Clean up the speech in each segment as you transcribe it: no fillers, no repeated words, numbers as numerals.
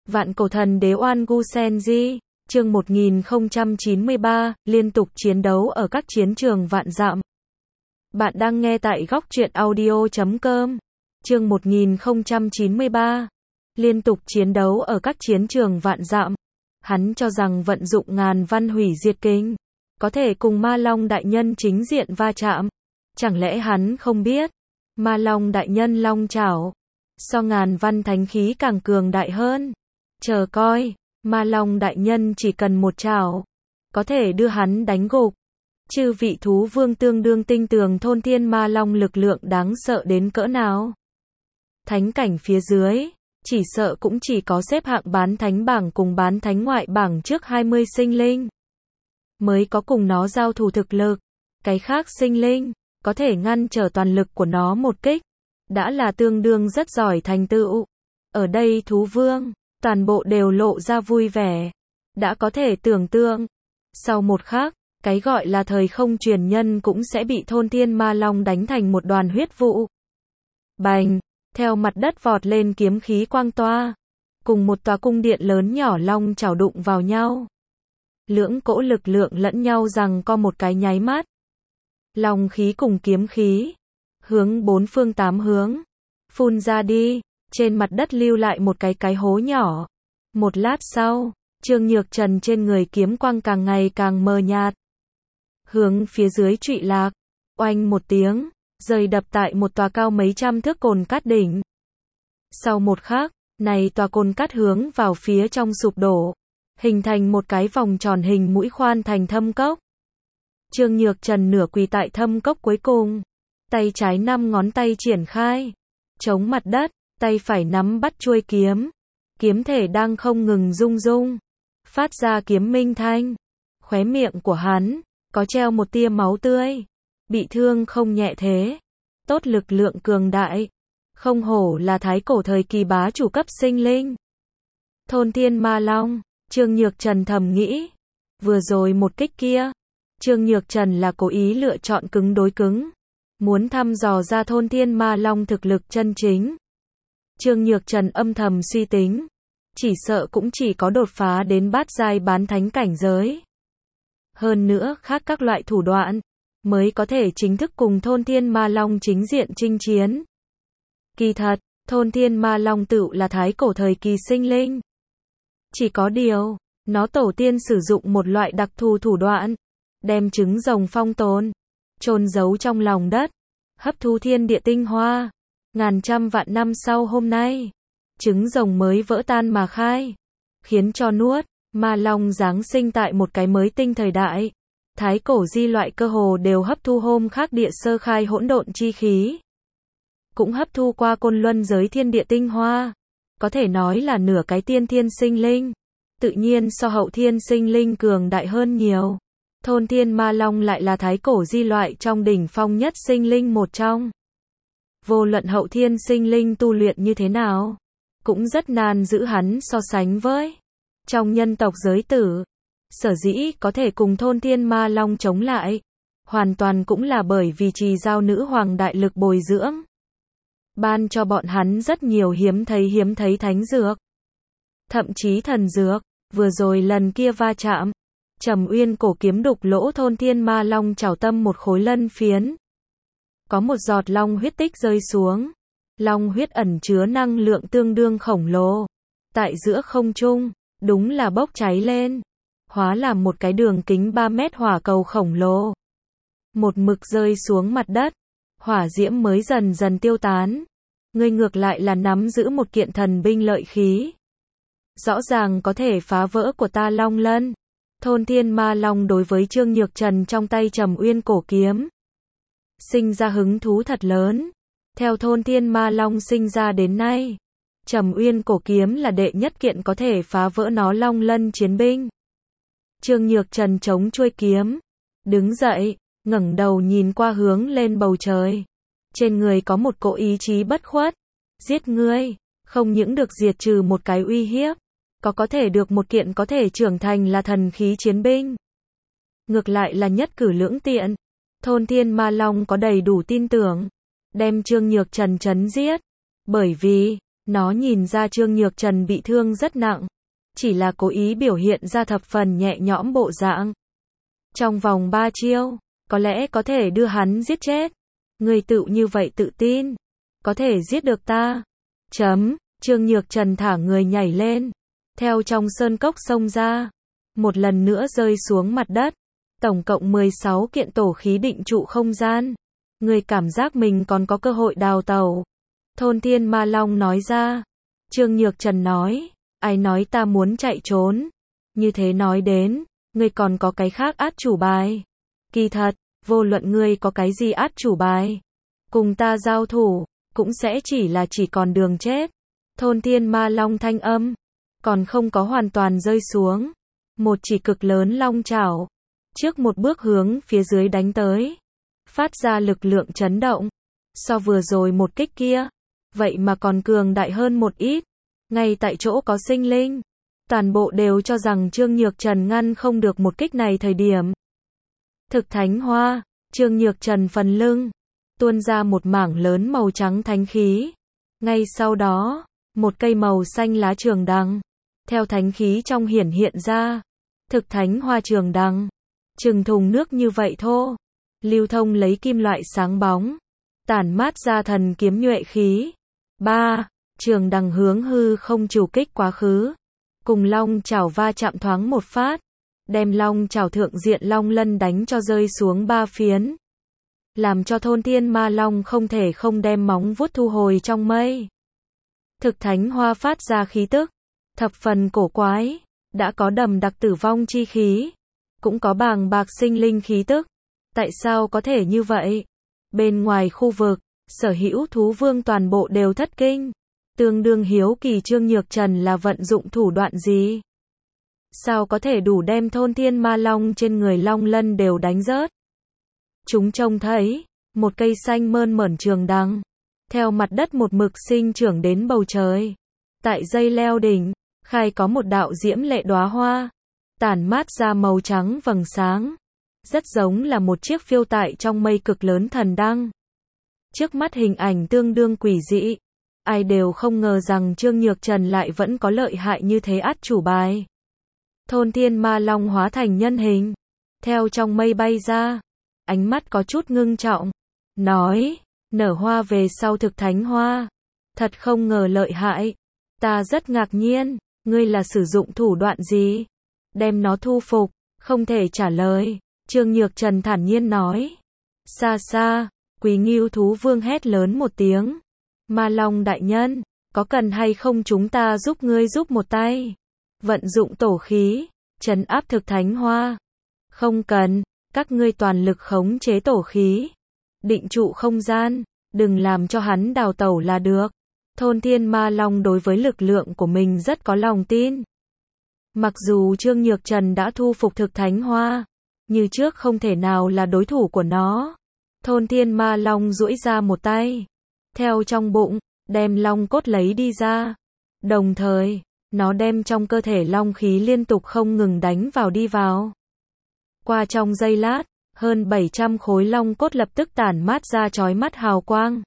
Vạn cổ thần đế Oan Gu Senji, chương 1093, liên tục chiến đấu ở các chiến trường vạn dặm. Bạn đang nghe tại góc truyện audio.com. Chương 1093, liên tục chiến đấu ở các chiến trường vạn dặm. Hắn cho rằng vận dụng ngàn văn hủy diệt kinh, có thể cùng Ma Long đại nhân chính diện va chạm. Chẳng lẽ hắn không biết, Ma Long đại nhân long chảo, so ngàn văn thánh khí càng cường đại hơn. Chờ coi, Ma Long đại nhân chỉ cần một chảo, có thể đưa hắn đánh gục. Chư vị thú vương tương đương tinh tường thôn thiên Ma Long lực lượng đáng sợ đến cỡ nào. Thánh cảnh phía dưới, chỉ sợ cũng chỉ có xếp hạng bán thánh bảng cùng bán thánh ngoại bảng trước 20 sinh linh mới có cùng nó giao thủ thực lực. Cái khác sinh linh, có thể ngăn trở toàn lực của nó một kích, đã là tương đương rất giỏi thành tựu. Ở đây thú vương, toàn bộ đều lộ ra vui vẻ. Đã có thể tưởng tượng, sau một khắc, cái gọi là thời không truyền nhân cũng sẽ bị thôn thiên Ma Long đánh thành một đoàn huyết vụ. Bành, theo mặt đất vọt lên kiếm khí quang toa, cùng một tòa cung điện lớn nhỏ long chảo đụng vào nhau. Lưỡng cỗ lực lượng lẫn nhau rằng co một cái nháy mắt. Long khí cùng kiếm khí, hướng bốn phương tám hướng, phun ra đi, trên mặt đất lưu lại một cái hố nhỏ. Một lát sau, Trương Nhược Trần trên người kiếm quang càng ngày càng mờ nhạt. Hướng phía dưới trụy lạc, oanh một tiếng, rơi đập tại một tòa cao mấy trăm thước cồn cát đỉnh. Sau một khắc, này tòa cồn cát hướng vào phía trong sụp đổ, hình thành một cái vòng tròn hình mũi khoan thành thâm cốc. Trương Nhược Trần nửa quỳ tại thâm cốc cuối cùng, tay trái 5 ngón tay triển khai, chống mặt đất, tay phải nắm bắt chuôi kiếm. Kiếm thể đang không ngừng rung rung, phát ra kiếm minh thanh. Khóe miệng của hắn, có treo một tia máu tươi. Bị thương không nhẹ thế. Tốt lực lượng cường đại. Không hổ là thái cổ thời kỳ bá chủ cấp sinh linh. Thôn thiên Ma Long, Trương Nhược Trần thầm nghĩ. Vừa rồi một kích kia, Trương Nhược Trần là cố ý lựa chọn cứng đối cứng, muốn thăm dò ra thôn thiên Ma Long thực lực chân chính. Trương Nhược Trần âm thầm suy tính, chỉ sợ cũng chỉ có đột phá đến bát giai bán thánh cảnh giới. Hơn nữa khác các loại thủ đoạn, mới có thể chính thức cùng thôn thiên Ma Long chính diện chinh chiến. Kỳ thật, thôn thiên Ma Long tựu là thái cổ thời kỳ sinh linh. Chỉ có điều, nó tổ tiên sử dụng một loại đặc thù thủ đoạn, đem trứng rồng phong tồn, chôn giấu trong lòng đất, hấp thu thiên địa tinh hoa. Ngàn trăm vạn năm sau hôm nay, trứng rồng mới vỡ tan mà khai, khiến cho nuốt Ma Long giáng sinh tại một cái mới tinh thời đại. Thái cổ di loại cơ hồ đều hấp thu hôm khác địa sơ khai hỗn độn chi khí, cũng hấp thu qua côn luân giới thiên địa tinh hoa, có thể nói là nửa cái tiên thiên sinh linh, tự nhiên so hậu thiên sinh linh cường đại hơn nhiều. Thôn thiên Ma Long lại là thái cổ di loại trong đỉnh phong nhất sinh linh một trong. Vô luận hậu thiên sinh linh tu luyện như thế nào, cũng rất nan giữ hắn so sánh với. Trong nhân tộc giới tử, sở dĩ có thể cùng thôn thiên Ma Long chống lại, hoàn toàn cũng là bởi vì trì giao nữ hoàng đại lực bồi dưỡng. Ban cho bọn hắn rất nhiều hiếm thấy thánh dược. Thậm chí thần dược, vừa rồi lần kia va chạm, Trầm Uyên cổ kiếm đục lỗ thôn thiên Ma Long chảo tâm một khối lân phiến. Có một giọt long huyết tích rơi xuống. Long huyết ẩn chứa năng lượng tương đương khổng lồ. Tại giữa không trung, đúng là bốc cháy lên. Hóa làm một cái đường kính 3 mét hỏa cầu khổng lồ. Một mực rơi xuống mặt đất. Hỏa diễm mới dần dần tiêu tán. Ngươi ngược lại là nắm giữ một kiện thần binh lợi khí. Rõ ràng có thể phá vỡ của ta long lân. Thôn thiên Ma Long đối với Trương Nhược Trần trong tay Trầm Uyên cổ kiếm sinh ra hứng thú thật lớn. Theo thôn thiên Ma Long sinh ra đến nay, Trầm Uyên cổ kiếm là đệ nhất kiện có thể phá vỡ nó long lân chiến binh. Trương Nhược Trần chống chuôi kiếm, đứng dậy, ngẩng đầu nhìn qua hướng lên bầu trời. Trên người có một cỗ ý chí bất khuất. Giết ngươi, không những được diệt trừ một cái uy hiếp, có thể được một kiện có thể trưởng thành là thần khí chiến binh. Ngược lại là nhất cử lưỡng tiện. Thôn thiên Ma Long có đầy đủ tin tưởng, đem Trương Nhược Trần chấn giết. Bởi vì, Nó nhìn ra Trương Nhược Trần bị thương rất nặng, chỉ là cố ý biểu hiện ra thập phần nhẹ nhõm bộ dạng. Trong vòng 3 chiêu, có lẽ có thể đưa hắn giết chết. Người tự như vậy tự tin, có thể giết được ta. Trương Nhược Trần thả người nhảy lên, theo trong sơn cốc xông ra, một lần nữa rơi xuống mặt đất. Tổng cộng 16 kiện tổ khí định trụ không gian. Người cảm giác mình còn có cơ hội đào tẩu. Thôn Thiên Ma Long nói ra. Trương Nhược Trần nói, ai nói ta muốn chạy trốn. Như thế nói đến, ngươi còn có cái khác át chủ bài. Kỳ thật, vô luận ngươi có cái gì át chủ bài, cùng ta giao thủ, cũng sẽ chỉ còn đường chết. Thôn Thiên Ma Long thanh âm, còn không có hoàn toàn rơi xuống. Một chỉ cực lớn long chảo, trước một bước hướng phía dưới đánh tới. Phát ra lực lượng chấn động. So vừa rồi một kích kia, vậy mà còn cường đại hơn một ít. Ngay tại chỗ có sinh linh, toàn bộ đều cho rằng Trương Nhược Trần ngăn không được một kích này thời điểm. Thực thánh hoa, Trương Nhược Trần phần lưng, tuôn ra một mảng lớn màu trắng thánh khí. Ngay sau đó, một cây màu xanh lá trường đằng, theo thánh khí trong hiển hiện ra. Thực thánh hoa trường đằng, chừng thùng nước như vậy thô, lưu thông lấy kim loại sáng bóng, tản mát ra thần kiếm nhuệ khí. Trường đằng hướng hư không trù kích quá khứ, cùng long chảo va chạm thoáng một phát, đem long chảo thượng diện long lân đánh cho rơi xuống 3 phiến, làm cho Thôn Thiên Ma Long không thể không đem móng vuốt thu hồi trong mây. Thực thánh hoa phát ra khí tức thập phần cổ quái, đã có đầm đặc tử vong chi khí, cũng có bàng bạc sinh linh khí tức. Tại sao có thể như vậy? Bên ngoài khu vực, sở hữu thú vương toàn bộ đều thất kinh, tương đương hiếu kỳ Trương Nhược Trần là vận dụng thủ đoạn gì? Sao có thể đủ đem Thôn Thiên Ma Long trên người long lân đều đánh rớt? Chúng trông thấy, một cây xanh mơn mởn trường đằng, theo mặt đất một mực sinh trưởng đến bầu trời. Tại dây leo đỉnh, khai có một đạo diễm lệ đóa hoa, tản mát ra màu trắng vầng sáng, rất giống là một chiếc phiêu tại trong mây cực lớn thần đăng. Trước mắt hình ảnh tương đương quỷ dị, ai đều không ngờ rằng Trương Nhược Trần lại vẫn có lợi hại như thế át chủ bài. Thôn Thiên Ma Long hóa thành nhân hình, theo trong mây bay ra, ánh mắt có chút ngưng trọng, nói, nở hoa về sau thực thánh hoa, thật không ngờ lợi hại, ta rất ngạc nhiên, ngươi là sử dụng thủ đoạn gì? Đem nó thu phục, không thể trả lời, Trương Nhược Trần thản nhiên nói. Xa xa, Quý Ngưu thú vương hét lớn một tiếng, Ma Long đại nhân, có cần hay không chúng ta giúp ngươi giúp một tay? Vận dụng tổ khí, trấn áp thực thánh hoa. Không cần, các ngươi toàn lực khống chế tổ khí, định trụ không gian, đừng làm cho hắn đào tẩu là được. Thôn Thiên Ma Long đối với lực lượng của mình rất có lòng tin. Mặc dù Trương Nhược Trần đã thu phục thực thánh hoa, như trước không thể nào là đối thủ của nó. Thôn Thiên Ma Long duỗi ra một tay, theo trong bụng, đem long cốt lấy đi ra. Đồng thời, nó đem trong cơ thể long khí liên tục không ngừng đánh vào đi vào. Qua trong giây lát, hơn 700 khối long cốt lập tức tản mát ra chói mắt hào quang.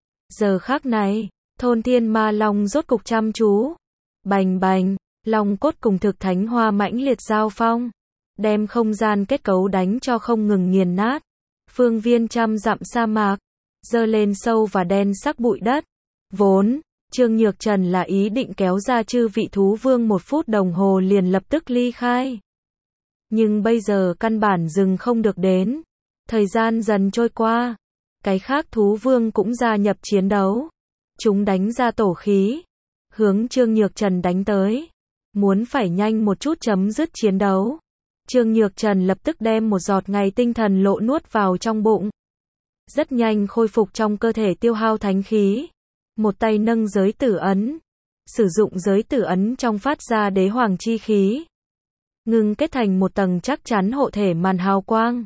Giờ khắc này, Thôn Thiên Ma Long rốt cục chăm chú. Bành bành, long cốt cùng thực thánh hoa mãnh liệt giao phong, đem không gian kết cấu đánh cho không ngừng nghiền nát. Phương viên trăm dặm sa mạc, dơ lên sâu và đen sắc bụi đất. Vốn, Trương Nhược Trần là ý định kéo ra chư vị thú vương 1 phút đồng hồ liền lập tức ly khai. Nhưng bây giờ căn bản dừng không được đến. Thời gian dần trôi qua, cái khác thú vương cũng gia nhập chiến đấu. Chúng đánh ra tổ khí, hướng Trương Nhược Trần đánh tới, muốn phải nhanh một chút chấm dứt chiến đấu. Trương Nhược Trần lập tức đem một giọt ngày tinh thần lộ nuốt vào trong bụng. Rất nhanh khôi phục trong cơ thể tiêu hao thánh khí. Một tay nâng giới tử ấn, sử dụng giới tử ấn trong phát ra đế hoàng chi khí, ngưng kết thành một tầng chắc chắn hộ thể màn hào quang.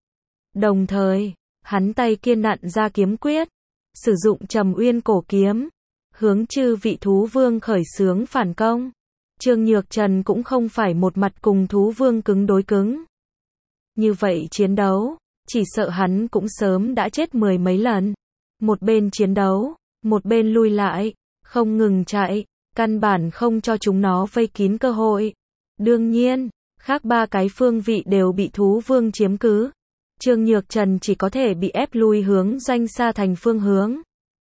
Đồng thời, hắn tay kia nặn ra kiếm quyết, sử dụng Trầm Uyên cổ kiếm, hướng chư vị thú vương khởi xướng phản công. Trương Nhược Trần cũng không phải một mặt cùng thú vương cứng đối cứng. Như vậy chiến đấu, chỉ sợ hắn cũng sớm đã chết 10 mấy lần. Một bên chiến đấu, một bên lui lại, không ngừng chạy, căn bản không cho chúng nó vây kín cơ hội. Đương nhiên, khác 3 cái phương vị đều bị thú vương chiếm cứ. Trương Nhược Trần chỉ có thể bị ép lui hướng Doanh Sa Thành phương hướng.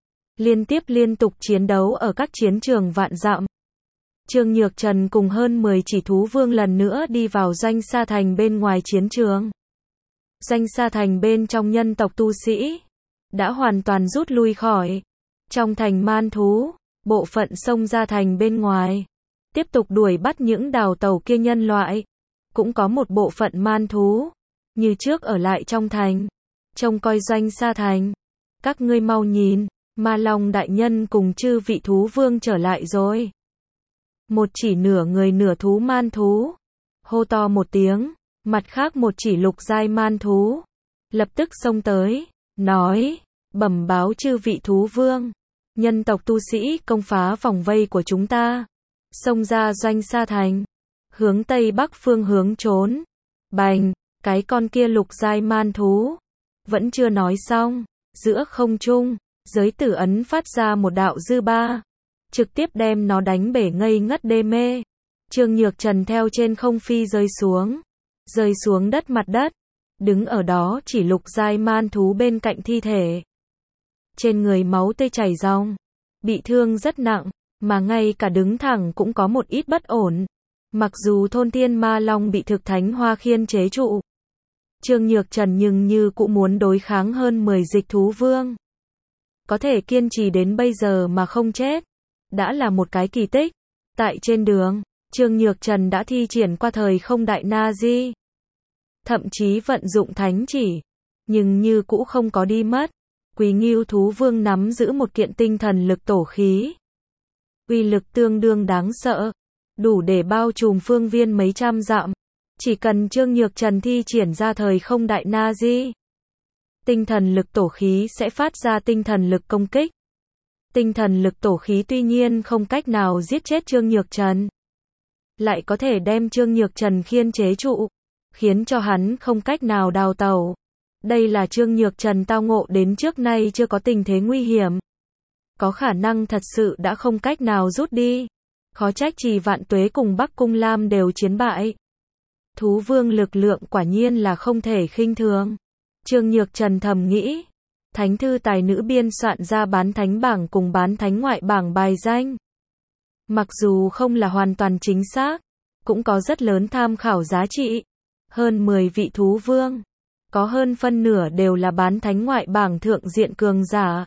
Liên tục chiến đấu ở các chiến trường vạn dặm. Trương Nhược Trần cùng hơn 10 chỉ thú vương lần nữa đi vào Doanh Sa Thành bên ngoài chiến trường. Doanh Sa Thành bên trong nhân tộc tu sĩ đã hoàn toàn rút lui khỏi. Trong thành man thú, bộ phận xông ra thành bên ngoài, tiếp tục đuổi bắt những đào tẩu kia nhân loại. Cũng có một bộ phận man thú, như trước ở lại trong thành, trông coi Doanh Sa Thành. Các ngươi mau nhìn, Ma Long đại nhân cùng chư vị thú vương trở lại rồi. Một chỉ nửa người nửa thú man thú hô to một tiếng, mặt khác một chỉ lục giai man thú lập tức xông tới, nói, bẩm báo chư vị thú vương, nhân tộc tu sĩ công phá vòng vây của chúng ta, xông ra Doanh Sa Thành, hướng tây bắc phương hướng trốn. Bành, cái con kia lục giai man thú vẫn chưa nói xong, giữa không trung, giới tử ấn phát ra một đạo dư ba, trực tiếp đem nó đánh bể ngây ngất đê mê. Trương Nhược Trần theo trên không phi rơi xuống đất mặt đất, đứng ở đó chỉ lục giai man thú bên cạnh thi thể. Trên người máu tươi chảy ròng, bị thương rất nặng, mà ngay cả đứng thẳng cũng có một ít bất ổn. Mặc dù thôn thiên ma long bị thực thánh hoa khiên chế trụ, Trương Nhược Trần nhưng như cũng muốn đối kháng hơn 10 dịch thú vương. Có thể kiên trì đến bây giờ mà không chết, đã là một cái kỳ tích. Tại trên đường, Trương Nhược Trần đã thi triển qua thời không đại na di, thậm chí vận dụng thánh chỉ, nhưng như cũ không có đi mất. Quý Ngưu thú vương nắm giữ một kiện tinh thần lực tổ khí, uy lực tương đương đáng sợ, đủ để bao trùm phương viên mấy trăm dặm. Chỉ cần Trương Nhược Trần thi triển ra thời không đại na di, tinh thần lực tổ khí sẽ phát ra tinh thần lực công kích. Tinh thần lực tổ khí tuy nhiên không cách nào giết chết Trương Nhược Trần, lại có thể đem Trương Nhược Trần khiên chế trụ, khiến cho hắn không cách nào đào tẩu. Đây là Trương Nhược Trần tao ngộ đến trước nay chưa có tình thế nguy hiểm. Có khả năng thật sự đã không cách nào rút đi. Khó trách Trì Vạn Tuế cùng Bắc Cung Lam đều chiến bại. Thú vương lực lượng quả nhiên là không thể khinh thường. Trương Nhược Trần thầm nghĩ. Thánh thư tài nữ biên soạn ra bán thánh bảng cùng bán thánh ngoại bảng bài danh. Mặc dù không là hoàn toàn chính xác, cũng có rất lớn tham khảo giá trị. Hơn 10 vị thú vương, có hơn phân nửa đều là bán thánh ngoại bảng thượng diện cường giả.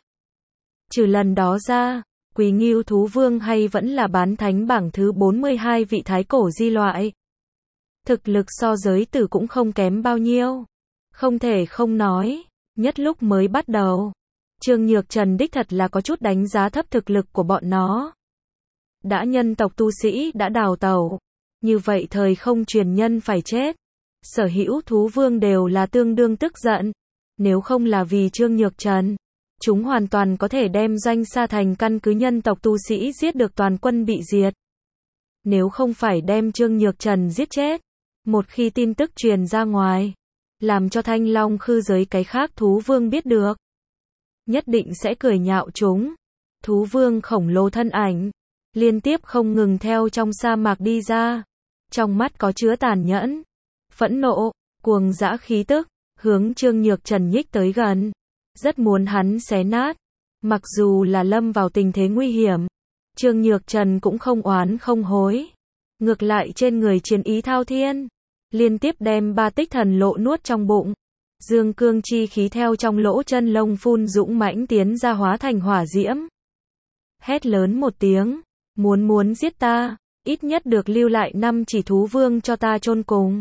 Trừ lần đó ra, Quý Ngưu thú vương hay vẫn là bán thánh bảng thứ 42 vị thái cổ di loại. Thực lực so giới tử cũng không kém bao nhiêu. Không thể không nói, nhất lúc mới bắt đầu, Trương Nhược Trần đích thật là có chút đánh giá thấp thực lực của bọn nó. Đã nhân tộc tu sĩ đã đào tẩu, như vậy thời không truyền nhân phải chết. Sở hữu thú vương đều là tương đương tức giận. Nếu không là vì Trương Nhược Trần, chúng hoàn toàn có thể đem Doanh Sa Thành căn cứ nhân tộc tu sĩ giết được toàn quân bị diệt. Nếu không phải đem Trương Nhược Trần giết chết, một khi tin tức truyền ra ngoài, làm cho Thanh Long Khư giới cái khác thú vương biết được, nhất định sẽ cười nhạo chúng. Thú vương khổng lồ thân ảnh, liên tiếp không ngừng theo trong sa mạc đi ra. Trong mắt có chứa tàn nhẫn, phẫn nộ, cuồng dã khí tức, hướng Trương Nhược Trần nhích tới gần. Rất muốn hắn xé nát. Mặc dù là lâm vào tình thế nguy hiểm, Trương Nhược Trần cũng không oán không hối. Ngược lại trên người chiến ý thao thiên, liên tiếp đem 3 tích thần lộ nuốt trong bụng. Dương cương chi khí theo trong lỗ chân lông phun dũng mãnh tiến ra hóa thành hỏa diễm. Hét lớn một tiếng, muốn giết ta, ít nhất được lưu lại 5 chỉ thú vương cho ta chôn cùng.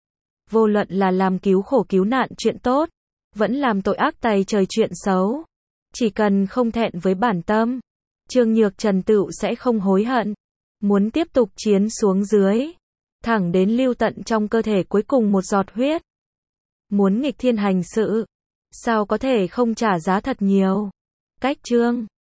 Vô luận là làm cứu khổ cứu nạn chuyện tốt, vẫn làm tội ác tày trời chuyện xấu, chỉ cần không thẹn với bản tâm, Trương Nhược Trần tựu sẽ không hối hận. Muốn tiếp tục chiến xuống dưới, thẳng đến lưu tận trong cơ thể cuối cùng một giọt huyết. Muốn nghịch thiên hành sự, sao có thể không trả giá thật nhiều. Cách chương